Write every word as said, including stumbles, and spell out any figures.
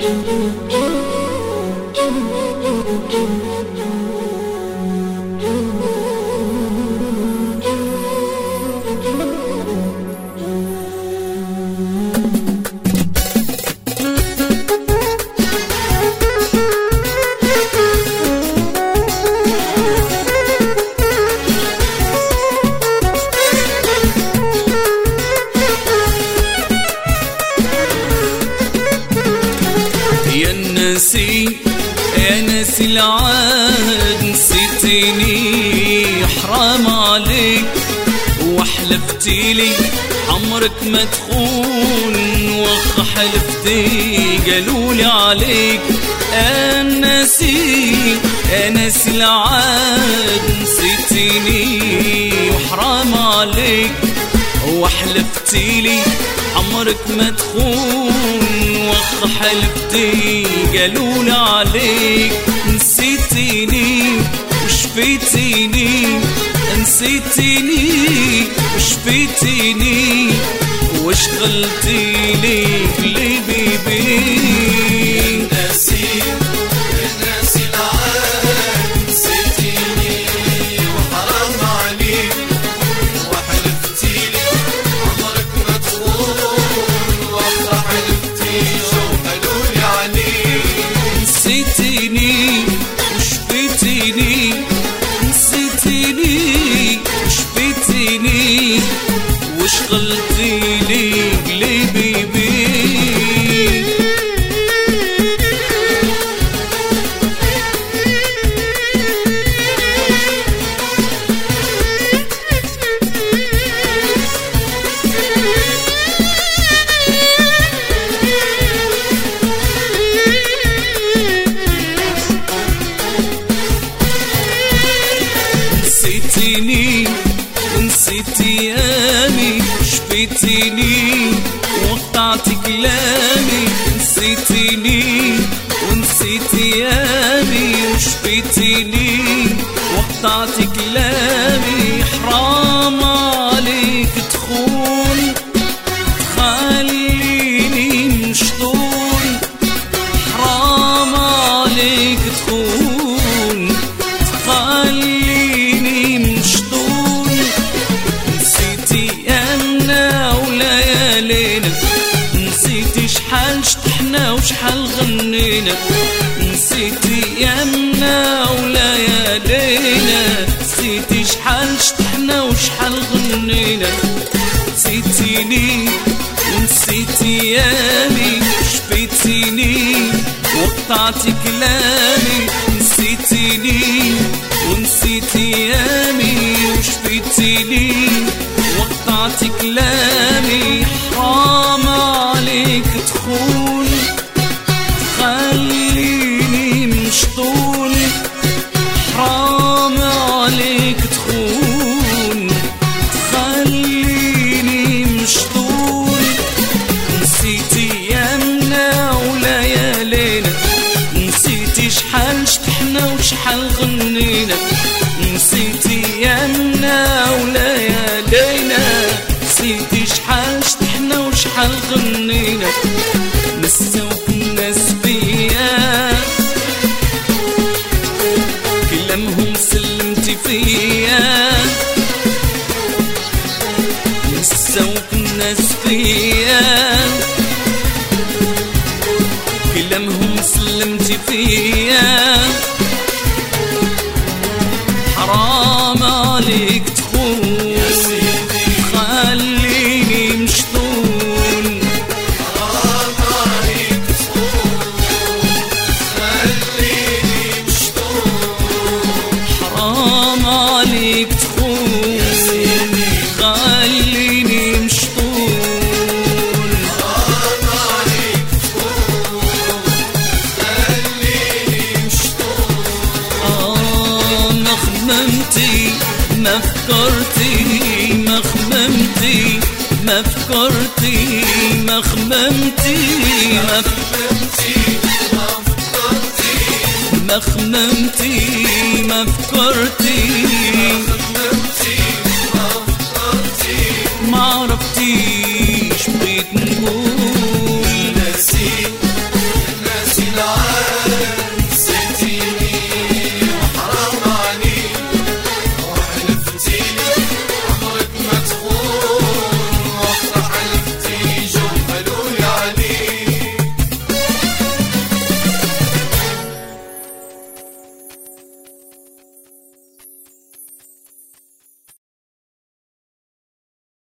يا ناسي العهد نسيتيني، حرام عليك وحلفتيلي عمرك ما تخون، وخ حلفتي قالولي عليك. يا ناسي يا ناسي العهد نسيتيني، وحرام عليك وحلفتيلي عمرك ما تخون، وخ حلفتي قالولي عليك. نسيتيني وشفيتيني، نسيتيني وشفيتيني، وشغلتيلي قلبي بيك. ناسي ناسي العهد نسيتيني، وحرام عليك وحلفتيلي عمرك ما تخون، وخ حلفتي شو قالولي عليك. نسيتيني وشفيتيني، نسيتيني وشفيتيني، وشغلتيلي قلبي بيك. نسيتيني ونسيت ايامي، شفيتيني وقطعت كلامي. نسيتيني ونسيت ايامي، وشفيتيني وقطعت كلامي. حرام عليك تخون تخليني مشطون، حرام عليك تخون تخليني مشطون. نسيتي انا وليالينا، نسيتي شحال شطحنا وشحال غنينا. نسيتي انا وليالينا، نسيتي شحال شطحنا وشحال غنينا. نسيتيني ونسيت ايامي، شفيتيني وقطعت كلامي. نسيتيني ونسيت ايامي، وشفيتيني وقطعت كلامي. حرام عليك تخون تخليني مشطون، حرام عليك تخون تخليني مشطون. نسيتي ايامنا وليالينا، نسيتي شحال شطحنا وشحال غنينا. نسيتي ايامنا وليالينا، نسيتي شحال شطحنا وشحال غنينا. نساوك الناس بيا، كلامهم سلمتي فيا. نساوك الناس فيا، كلامهم سلمتي فيا. حرام عليك تخون خليني مشطون، حرام عليك تخون خليني مشطون. حرام عليك تخون خليني مشطون. حرام عليك تخون خليني مشطون. آه ما خممتي ما فكرتي، ما خممتي ما فكرتي، ما خممتي ما خممتي ما فكرتي، ما خممتي ما فكرتي،